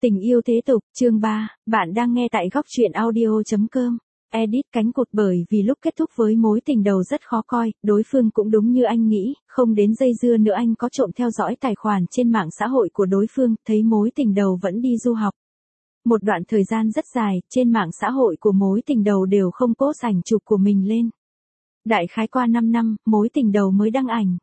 Tình yêu thế tục, chương 3, bạn đang nghe tại góc truyện audio.com. Edit cánh cụt bởi vì lúc kết thúc với mối tình đầu rất khó coi, đối phương cũng đúng như anh nghĩ, không đến dây dưa nữa anh có trộm theo dõi tài khoản trên mạng xã hội của đối phương, thấy mối tình đầu vẫn đi du học. Một đoạn thời gian rất dài, trên mạng xã hội của mối tình đầu đều không post ảnh chụp của mình lên. Đại khái qua 5 năm, mối tình đầu mới đăng ảnh.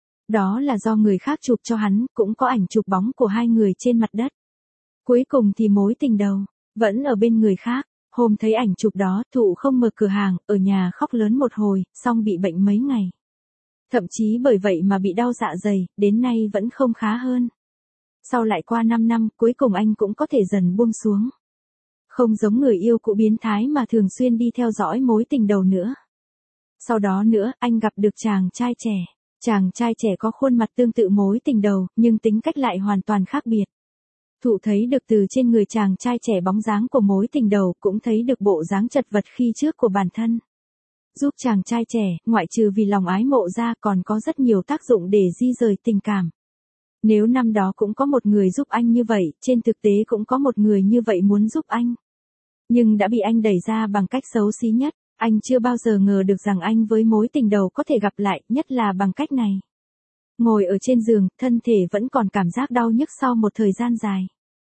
Đó là do người khác chụp cho hắn, cũng có ảnh chụp bóng của hai người trên mặt đất. Cuối cùng thì mối tình đầu, vẫn ở bên người khác, hôm thấy ảnh chụp đó, Thụ không mở cửa hàng, ở nhà khóc lớn một hồi, xong bị bệnh mấy ngày. Thậm chí bởi vậy mà bị đau dạ dày, đến nay vẫn không khá hơn. Sau lại qua 5 năm, cuối cùng anh cũng có thể dần buông xuống. Không giống người yêu cũ biến thái mà thường xuyên đi theo dõi mối tình đầu nữa. Sau đó nữa, anh gặp được chàng trai trẻ. Chàng trai trẻ có khuôn mặt tương tự mối tình đầu, nhưng tính cách lại hoàn toàn khác biệt. Thụ thấy được từ trên người chàng trai trẻ bóng dáng của mối tình đầu, cũng thấy được bộ dáng chật vật khi trước của bản thân. Giúp chàng trai trẻ, ngoại trừ vì lòng ái mộ ra còn có rất nhiều tác dụng để di rời tình cảm. Nếu năm đó cũng có một người giúp anh như vậy, trên thực tế cũng có một người như vậy muốn giúp anh. Nhưng đã bị anh đẩy ra bằng cách xấu xí nhất, anh chưa bao giờ ngờ được rằng anh với mối tình đầu có thể gặp lại, nhất là bằng cách này. Ngồi ở trên giường, thân thể vẫn còn cảm giác đau nhức sau một thời gian dài.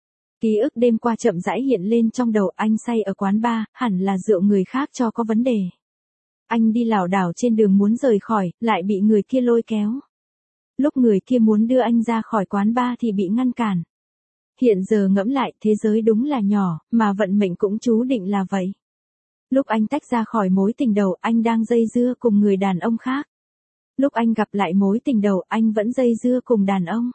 Ký ức đêm qua chậm rãi hiện lên trong đầu, anh say ở quán bar, hẳn là rượu người khác cho có vấn đề. Anh đi lảo đảo trên đường muốn rời khỏi, lại bị người kia lôi kéo. Lúc người kia muốn đưa anh ra khỏi quán bar thì bị ngăn cản. Hiện giờ ngẫm lại, thế giới đúng là nhỏ, mà vận mệnh cũng chú định là vậy. Lúc anh tách ra khỏi mối tình đầu, anh đang dây dưa cùng người đàn ông khác. Lúc anh gặp lại mối tình đầu, anh vẫn dây dưa cùng đàn ông.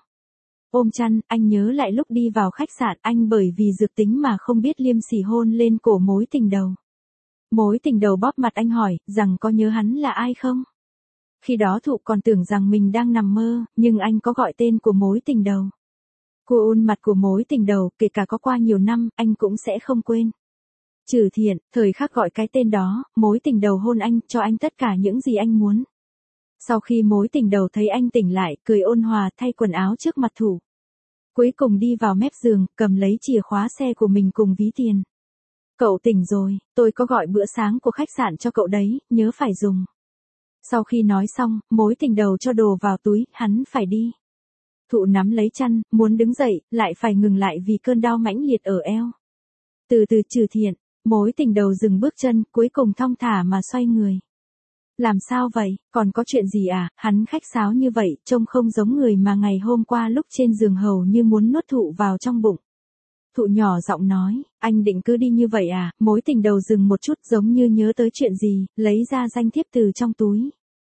Ôm chăn, anh nhớ lại lúc đi vào khách sạn, anh bởi vì dược tính mà không biết liêm sỉ hôn lên cổ mối tình đầu. Mối tình đầu bóp mặt anh hỏi, rằng có nhớ hắn là ai không? Khi đó Thụ còn tưởng rằng mình đang nằm mơ, nhưng anh có gọi tên của mối tình đầu. Cô ôn mặt của mối tình đầu, kể cả có qua nhiều năm, anh cũng sẽ không quên. Trừ Thiện, thời khắc gọi cái tên đó, mối tình đầu hôn anh, cho anh tất cả những gì anh muốn. Sau khi mối tình đầu thấy anh tỉnh lại, cười ôn hòa thay quần áo trước mặt Thụ. Cuối cùng đi vào mép giường, cầm lấy chìa khóa xe của mình cùng ví tiền. Cậu tỉnh rồi, tôi có gọi bữa sáng của khách sạn cho cậu đấy, nhớ phải dùng. Sau khi nói xong, mối tình đầu cho đồ vào túi, hắn phải đi. Thụ nắm lấy chăn, muốn đứng dậy, lại phải ngừng lại vì cơn đau mãnh liệt ở eo. Từ từ Trừ Thiện, mối tình đầu dừng bước chân, cuối cùng thong thả mà xoay người. Làm sao vậy, còn có chuyện gì à, hắn khách sáo như vậy, trông không giống người mà ngày hôm qua lúc trên giường hầu như muốn nuốt Thụ vào trong bụng. Thụ nhỏ giọng nói, anh định cứ đi như vậy à, mối tình đầu dừng một chút giống như nhớ tới chuyện gì, lấy ra danh thiếp từ trong túi.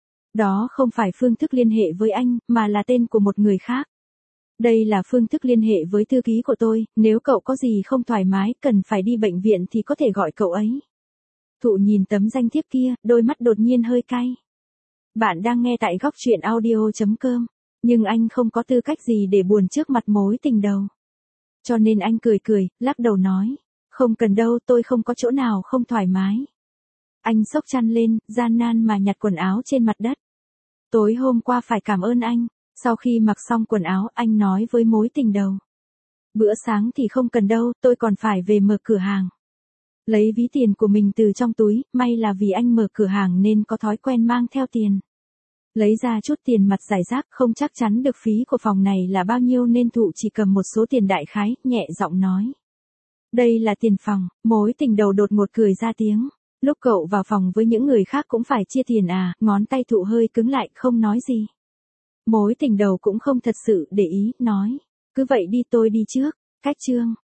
Đó không phải phương thức liên hệ với anh, mà là tên của một người khác. Đây là phương thức liên hệ với thư ký của tôi, nếu cậu có gì không thoải mái, cần phải đi bệnh viện thì có thể gọi cậu ấy. Thụ nhìn tấm danh thiếp kia, đôi mắt đột nhiên hơi cay. Bạn đang nghe tại góc truyện audio.com, nhưng anh không có tư cách gì để buồn trước mặt mối tình đầu. Cho nên anh cười cười, lắc đầu nói, không cần đâu, tôi không có chỗ nào không thoải mái. Anh xốc chăn lên, gian nan mà nhặt quần áo trên mặt đất. Tối hôm qua phải cảm ơn anh. Sau khi mặc xong quần áo, anh nói với mối tình đầu. Bữa sáng thì không cần đâu, tôi còn phải về mở cửa hàng. Lấy ví tiền của mình từ trong túi, may là vì anh mở cửa hàng nên có thói quen mang theo tiền. Lấy ra chút tiền mặt rải rác, không chắc chắn được phí của phòng này là bao nhiêu nên Thụ chỉ cầm một số tiền đại khái, nhẹ giọng nói. Đây là tiền phòng, mối tình đầu đột ngột cười ra tiếng. Lúc cậu vào phòng với những người khác cũng phải chia tiền à, ngón tay Thụ hơi cứng lại, không nói gì. Mối tình đầu cũng không thật sự để ý, nói. Cứ vậy đi, tôi đi trước. Cách chương.